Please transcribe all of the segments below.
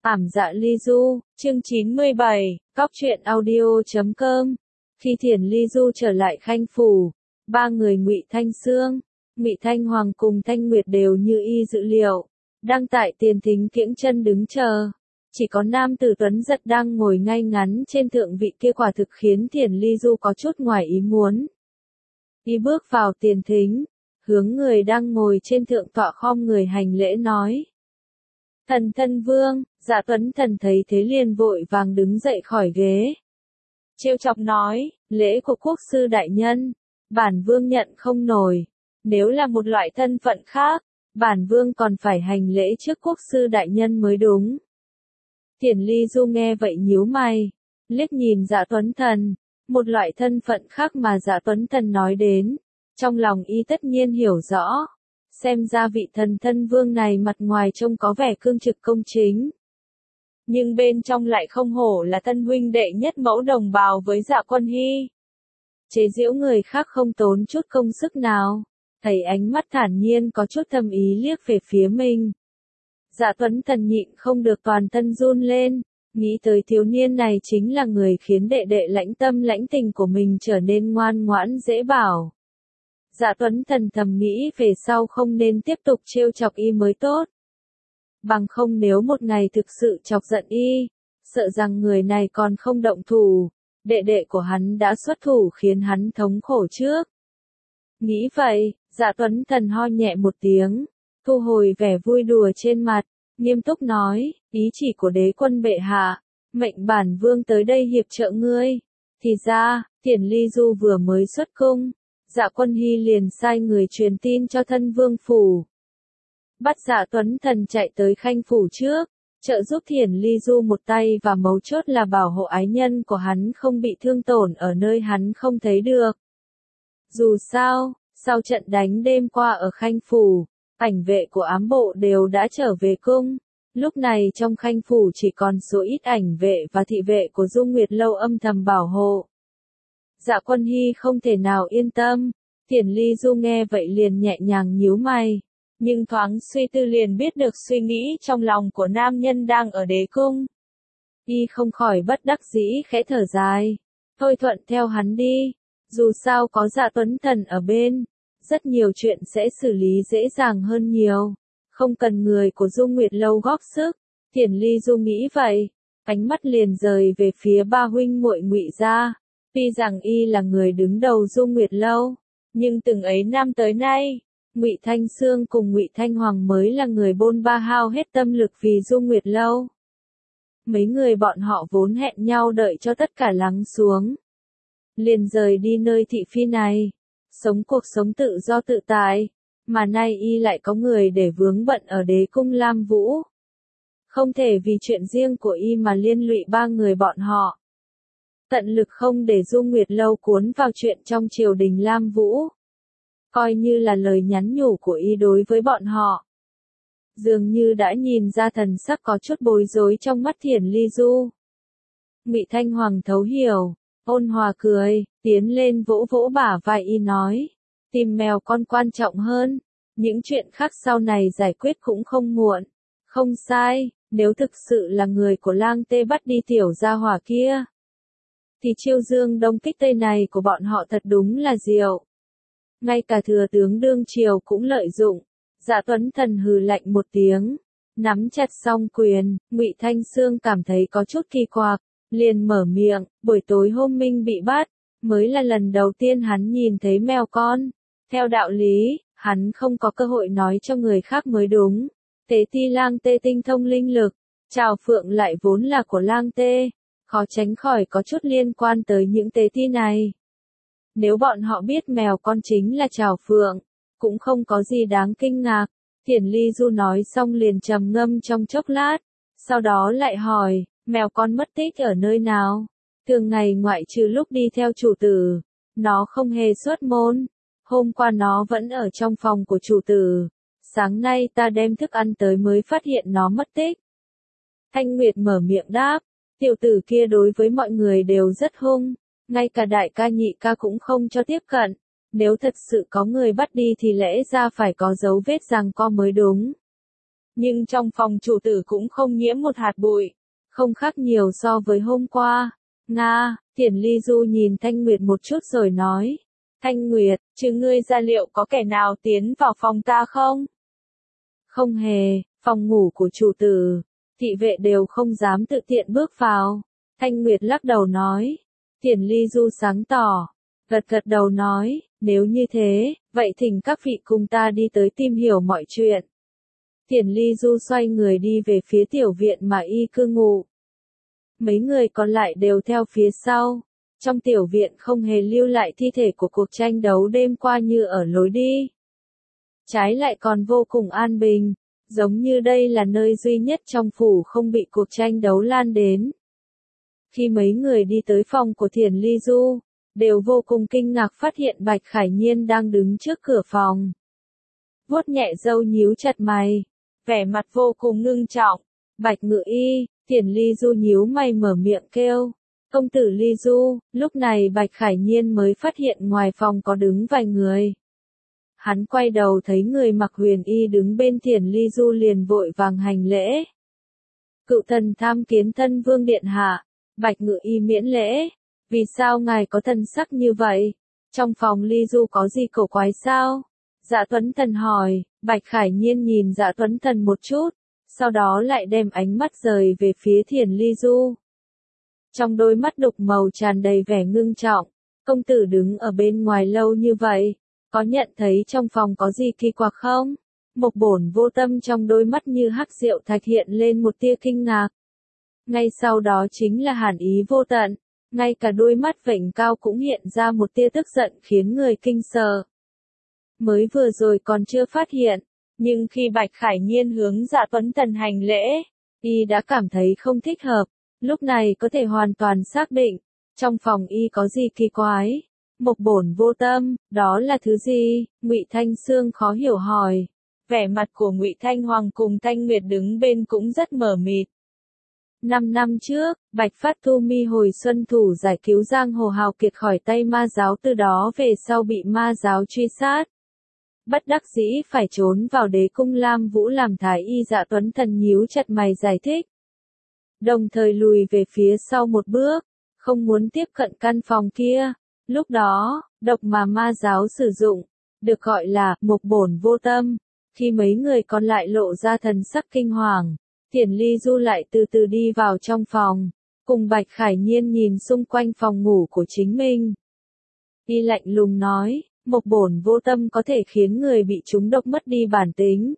Ảm Dạ Ly Du, chương 97, Cóc truyện audio.com. Khi Thiển Ly Du trở lại Khanh Phủ, ba người Ngụy Thanh Sương, Ngụy Thanh Hoàng cùng Thanh Nguyệt đều như y dự liệu, đang tại tiền thính kiễng chân đứng chờ. Chỉ có nam tử Tuấn Giật đang ngồi ngay ngắn trên thượng vị kia quả thực khiến Thiển Ly Du có chút ngoài ý muốn. Y bước vào tiền thính, hướng người đang ngồi trên thượng tọa khom người hành lễ nói. Thần thân vương, Dạ Tuấn Thần thấy thế liền vội vàng đứng dậy khỏi ghế. Trêu chọc nói, lễ của quốc sư đại nhân, bản vương nhận không nổi, nếu là một loại thân phận khác, bản vương còn phải hành lễ trước quốc sư đại nhân mới đúng. Thiển Ly Du nghe vậy nhíu mày, liếc nhìn Dạ Tuấn Thần, một loại thân phận khác mà Dạ Tuấn Thần nói đến, trong lòng y tất nhiên hiểu rõ. Xem ra vị thần thân vương này mặt ngoài trông có vẻ cương trực công chính. Nhưng bên trong lại không hổ là thân huynh đệ nhất mẫu đồng bào với Dạ Quân Hy. Chế giễu người khác không tốn chút công sức nào, thấy ánh mắt thản nhiên có chút thâm ý liếc về phía mình. Dạ Tuấn Thần nhịn không được toàn thân run lên, nghĩ tới thiếu niên này chính là người khiến đệ đệ lãnh tâm lãnh tình của mình trở nên ngoan ngoãn dễ bảo. Dạ Tuấn Thần thầm nghĩ về sau không nên tiếp tục trêu chọc y mới tốt. Bằng không nếu một ngày thực sự chọc giận y, sợ rằng người này còn không động thủ, đệ đệ của hắn đã xuất thủ khiến hắn thống khổ trước. Nghĩ vậy, Dạ Tuấn Thần ho nhẹ một tiếng, thu hồi vẻ vui đùa trên mặt, nghiêm túc nói, ý chỉ của đế quân bệ hạ, mệnh bản vương tới đây hiệp trợ ngươi. Thì ra, Thiển Ly Du vừa mới xuất cung. Dạ Quân Hy liền sai người truyền tin cho thân vương phủ. Bắt Dạ Tuấn Thần chạy tới Khanh Phủ trước, trợ giúp Thiển Ly Du một tay và mấu chốt là bảo hộ ái nhân của hắn không bị thương tổn ở nơi hắn không thấy được. Dù sao, sau trận đánh đêm qua ở Khanh Phủ, ảnh vệ của ám bộ đều đã trở về cung. Lúc này trong Khanh Phủ chỉ còn số ít ảnh vệ và thị vệ của Dung Nguyệt Lâu âm thầm bảo hộ. Dạ Quân Hy không thể nào yên tâm, Thiển Ly Du nghe vậy liền nhẹ nhàng nhíu mày, nhưng thoáng suy tư liền biết được suy nghĩ trong lòng của nam nhân đang ở đế cung. Y không khỏi bất đắc dĩ khẽ thở dài, thôi thuận theo hắn đi, dù sao có Dạ Tuấn Thần ở bên, rất nhiều chuyện sẽ xử lý dễ dàng hơn nhiều, không cần người của Dung Nguyệt Lâu góp sức. Thiển Ly Du nghĩ vậy, ánh mắt liền rời về phía ba huynh muội Ngụy gia. Tuy rằng y là người đứng đầu Dung Nguyệt Lâu, nhưng từng ấy năm tới nay, Ngụy Thanh Sương cùng Ngụy Thanh Hoàng mới là người bôn ba hao hết tâm lực vì Dung Nguyệt Lâu. Mấy người bọn họ vốn hẹn nhau đợi cho tất cả lắng xuống, liền rời đi nơi thị phi này, sống cuộc sống tự do tự tại, mà nay y lại có người để vướng bận ở đế cung Lam Vũ. Không thể vì chuyện riêng của y mà liên lụy ba người bọn họ. Tận lực không để Dung Nguyệt Lâu cuốn vào chuyện trong triều đình Lam Vũ. Coi như là lời nhắn nhủ của y đối với bọn họ. Dường như đã nhìn ra thần sắc có chút bối rối trong mắt Thiển Ly Du. Ngụy Thanh Hoàng thấu hiểu, ôn hòa cười, tiến lên vỗ vỗ bả vai y nói, tìm mèo con quan trọng hơn, những chuyện khác sau này giải quyết cũng không muộn. Không sai, nếu thực sự là người của Lang Tê bắt đi tiểu gia hỏa kia, thì chiêu dương đông kích tây này của bọn họ thật đúng là diệu. Ngay cả thừa tướng đương triều cũng lợi dụng. Dạ Tuấn Thần hừ lạnh một tiếng, nắm chặt song quyền. Ngụy Thanh Sương cảm thấy có chút kỳ quặc, liền mở miệng, buổi tối hôm Minh bị bắt, mới là lần đầu tiên hắn nhìn thấy mèo con. Theo đạo lý, hắn không có cơ hội nói cho người khác mới đúng. Tế ti Lang Tê tinh thông linh lực, Trào Phượng lại vốn là của Lang Tê, khó tránh khỏi có chút liên quan tới những tế ti này. Nếu bọn họ biết mèo con chính là Trào Phượng, cũng không có gì đáng kinh ngạc. Thiển Ly Du nói xong liền trầm ngâm trong chốc lát, sau đó lại hỏi, mèo con mất tích ở nơi nào? Thường ngày ngoại trừ lúc đi theo chủ tử, nó không hề xuất môn. Hôm qua nó vẫn ở trong phòng của chủ tử. Sáng nay ta đem thức ăn tới mới phát hiện nó mất tích. Thanh Nguyệt mở miệng đáp, tiểu tử kia đối với mọi người đều rất hung, ngay cả đại ca nhị ca cũng không cho tiếp cận. Nếu thật sự có người bắt đi thì lẽ ra phải có dấu vết giằng co mới đúng. Nhưng trong phòng chủ tử cũng không nhiễm một hạt bụi, không khác nhiều so với hôm qua. Nga, Thiển Ly Du nhìn Thanh Nguyệt một chút rồi nói. Thanh Nguyệt, chứ ngươi ra liệu có kẻ nào tiến vào phòng ta không? Không hề, phòng ngủ của chủ tử, thị vệ đều không dám tự tiện bước vào. Thanh Nguyệt lắc đầu nói. Thiển Ly Du sáng tỏ, gật gật đầu nói, nếu như thế, vậy thỉnh các vị cùng ta đi tới tìm hiểu mọi chuyện. Thiển Ly Du xoay người đi về phía tiểu viện mà y cư ngụ. Mấy người còn lại đều theo phía sau. Trong tiểu viện không hề lưu lại thi thể của cuộc tranh đấu đêm qua như ở lối đi. Trái lại còn vô cùng an bình, giống như đây là nơi duy nhất trong phủ không bị cuộc tranh đấu lan đến. Khi mấy người đi tới phòng của Thiển Ly Du, đều vô cùng kinh ngạc phát hiện Bạch Khải Nhiên đang đứng trước cửa phòng. Vuốt nhẹ râu nhíu chặt mày, vẻ mặt vô cùng ngưng trọng. Bạch Ngự Y, Thiển Ly Du nhíu mày mở miệng kêu. Công tử Ly Du, lúc này Bạch Khải Nhiên mới phát hiện ngoài phòng có đứng vài người. Hắn quay đầu thấy người mặc huyền y đứng bên Thiển Ly Du liền vội vàng hành lễ. Cựu thần tham kiến thân vương điện hạ. Bạch Ngự Y miễn lễ. Vì sao ngài có thần sắc như vậy? Trong phòng Ly Du có gì cổ quái sao? Dạ Tuấn Thần hỏi. Bạch Khải Nhiên nhìn Dạ Tuấn Thần một chút, sau đó lại đem ánh mắt rời về phía Thiển Ly Du. Trong đôi mắt đục màu tràn đầy vẻ ngưng trọng. Công tử đứng ở bên ngoài lâu như vậy, có nhận thấy trong phòng có gì kỳ quặc không? Mộc Bổn vô tâm trong đôi mắt như hắc diệu thạch hiện lên một tia kinh ngạc. Ngay sau đó chính là hàn ý vô tận, ngay cả đôi mắt vểnh cao cũng hiện ra một tia tức giận khiến người kinh sợ. Mới vừa rồi còn chưa phát hiện, nhưng khi Bạch Khải Nhiên hướng Dạ Tuấn Thần hành lễ, y đã cảm thấy không thích hợp, lúc này có thể hoàn toàn xác định, trong phòng y có gì kỳ quái. Mộc Bổn vô tâm, đó là thứ gì? Ngụy Thanh Sương khó hiểu hỏi. Vẻ mặt của Ngụy Thanh Hoàng cùng Thanh Nguyệt đứng bên cũng rất mờ mịt. 5 năm trước, Bạch Phát Thu Mi hồi xuân thủ giải cứu giang hồ hào kiệt khỏi tay ma giáo, từ đó về sau bị ma giáo truy sát. Bất đắc dĩ phải trốn vào đế cung Lam Vũ làm thái y. Dạ Tuấn Thần nhíu chặt mày giải thích. Đồng thời lùi về phía sau một bước, không muốn tiếp cận căn phòng kia. Lúc đó, độc mà ma giáo sử dụng, được gọi là Mộc Bổn vô tâm. Khi mấy người còn lại lộ ra thần sắc kinh hoàng, Thiển Ly Du lại từ từ đi vào trong phòng, cùng Bạch Khải Nhiên nhìn xung quanh phòng ngủ của chính mình. Y lạnh lùng nói, Mộc Bổn vô tâm có thể khiến người bị trúng độc mất đi bản tính,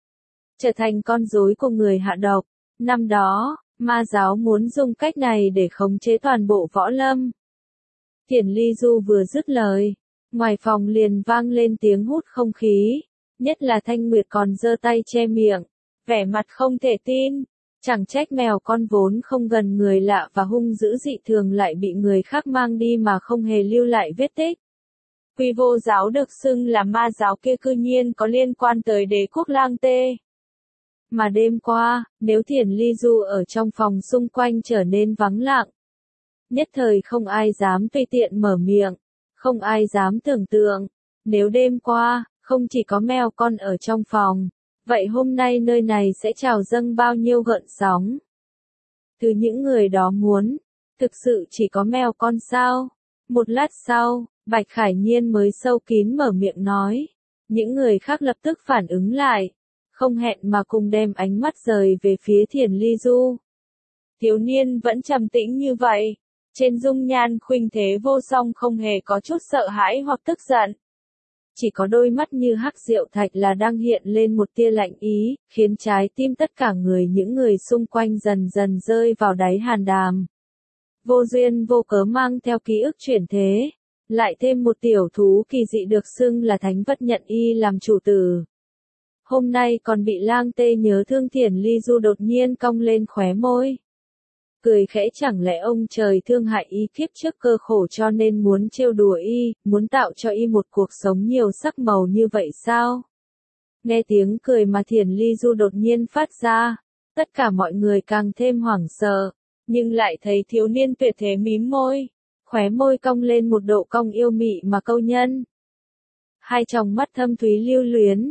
trở thành con rối của người hạ độc. Năm đó, ma giáo muốn dùng cách này để khống chế toàn bộ võ lâm. Thiển Ly Du vừa dứt lời, ngoài phòng liền vang lên tiếng hút không khí, nhất là Thanh Nguyệt còn giơ tay che miệng, vẻ mặt không thể tin. Chẳng trách mèo con vốn không gần người lạ và hung dữ dị thường lại bị người khác mang đi mà không hề lưu lại vết tích. Quy Vô giáo được xưng là ma giáo kia cư nhiên có liên quan tới đế quốc Lang Tê. Mà đêm qua, nếu Thiển Ly Du ở trong phòng xung quanh trở nên vắng lặng, nhất thời không ai dám tùy tiện mở miệng, không ai dám tưởng tượng, nếu đêm qua, không chỉ có mèo con ở trong phòng, vậy hôm nay nơi này sẽ trào dâng bao nhiêu gợn sóng. Từ những người đó muốn, thực sự chỉ có mèo con sao? Một lát sau, Bạch Khải Nhiên mới sâu kín mở miệng nói, những người khác lập tức phản ứng lại, không hẹn mà cùng đem ánh mắt rời về phía Thiển Ly Du. Thiếu niên vẫn trầm tĩnh như vậy, trên dung nhan khuynh thế vô song không hề có chút sợ hãi hoặc tức giận. Chỉ có đôi mắt như hắc diệu thạch là đang hiện lên một tia lạnh ý, khiến trái tim tất cả những người xung quanh dần dần rơi vào đáy hàn đàm. Vô duyên vô cớ mang theo ký ức chuyển thế, lại thêm một tiểu thú kỳ dị được xưng là thánh vật nhận y làm chủ tử. Hôm nay còn bị Lang Tê nhớ thương. Thiển Ly Du đột nhiên cong lên khóe môi. Cười khẽ, chẳng lẽ ông trời thương hại y kiếp trước cơ khổ cho nên muốn trêu đùa y, muốn tạo cho y một cuộc sống nhiều sắc màu như vậy sao? Nghe tiếng cười mà Thiển Ly Du đột nhiên phát ra, tất cả mọi người càng thêm hoảng sợ, nhưng lại thấy thiếu niên tuyệt thế mím môi, khóe môi cong lên một độ cong yêu mị mà câu nhân. Hai tròng mắt thâm thúy lưu luyến,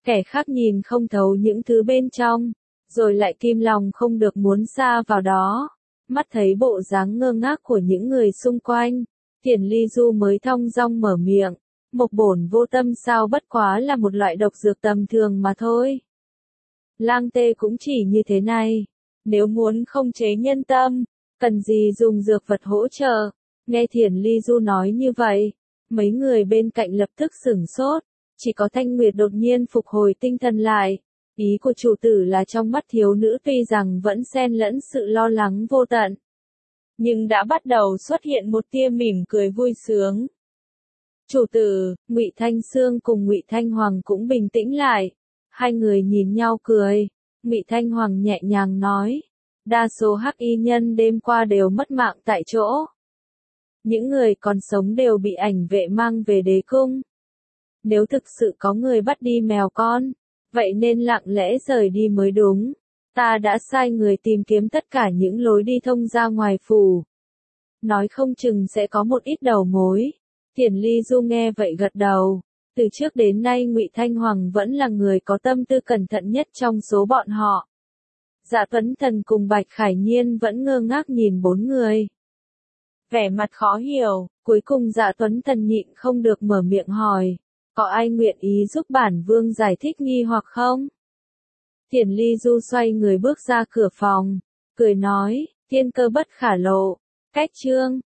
Kẻ khác nhìn không thấu những thứ bên trong, rồi lại kim lòng không được muốn xa vào đó. Mắt thấy bộ dáng ngơ ngác của những người xung quanh, Thiển Ly Du mới thong dong mở miệng, Mộc bổn vô tâm sao bất quá là một loại độc dược tầm thường mà thôi. Lang tê cũng chỉ như thế này, nếu muốn không chế nhân tâm, cần gì dùng dược vật hỗ trợ. Nghe Thiển Ly Du nói như vậy, mấy người bên cạnh lập tức sửng sốt, chỉ có Thanh Nguyệt đột nhiên phục hồi tinh thần lại. Ý của chủ tử là trong mắt thiếu nữ tuy rằng vẫn xen lẫn sự lo lắng vô tận, nhưng đã bắt đầu xuất hiện một tia mỉm cười vui sướng. Chủ tử, Ngụy Thanh Sương cùng Ngụy Thanh Hoàng cũng bình tĩnh lại. Hai người nhìn nhau cười, Ngụy Thanh Hoàng nhẹ nhàng nói, đa số hắc y nhân đêm qua đều mất mạng tại chỗ. Những người còn sống đều bị ảnh vệ mang về đế cung. Nếu thực sự có người bắt đi mèo con, vậy nên lặng lẽ rời đi mới đúng. Ta đã sai người tìm kiếm tất cả những lối đi thông ra ngoài phủ. Nói không chừng sẽ có một ít đầu mối. Thiển Ly Du nghe vậy gật đầu. Từ trước đến nay Ngụy Thanh Hoàng vẫn là người có tâm tư cẩn thận nhất trong số bọn họ. Dạ Tuấn Thần cùng Bạch Khải Nhiên vẫn ngơ ngác nhìn bốn người. Vẻ mặt khó hiểu, cuối cùng Dạ Tuấn Thần nhịn không được mở miệng hỏi, có ai nguyện ý giúp bản vương giải thích nghi hoặc không? Thiển Ly Du xoay người bước ra cửa phòng, cười nói, thiên cơ bất khả lộ, cách chương